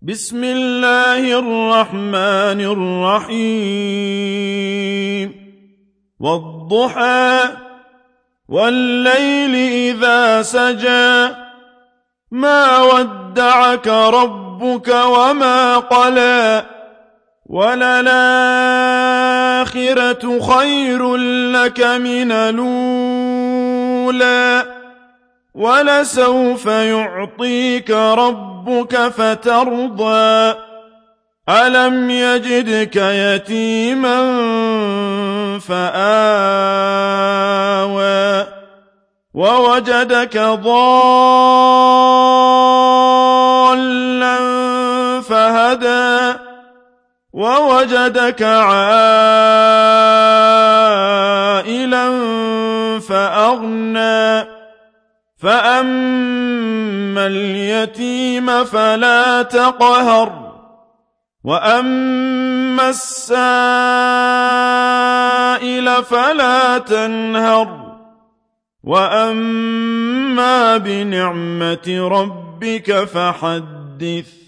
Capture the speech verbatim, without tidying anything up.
بسم الله الرحمن الرحيم والضحى والليل إذا سجى ما ودعك ربك وما قلى وللآخرة خير لك من الأولى ولسوف يعطيك ربك فترضى ألم يجدك يتيما فآوى ووجدك ضالا فهدى ووجدك عائلا فأغنى فأما اليتيم فلا تقهر وأما السائل فلا تنهر وأما بنعمة ربك فحدث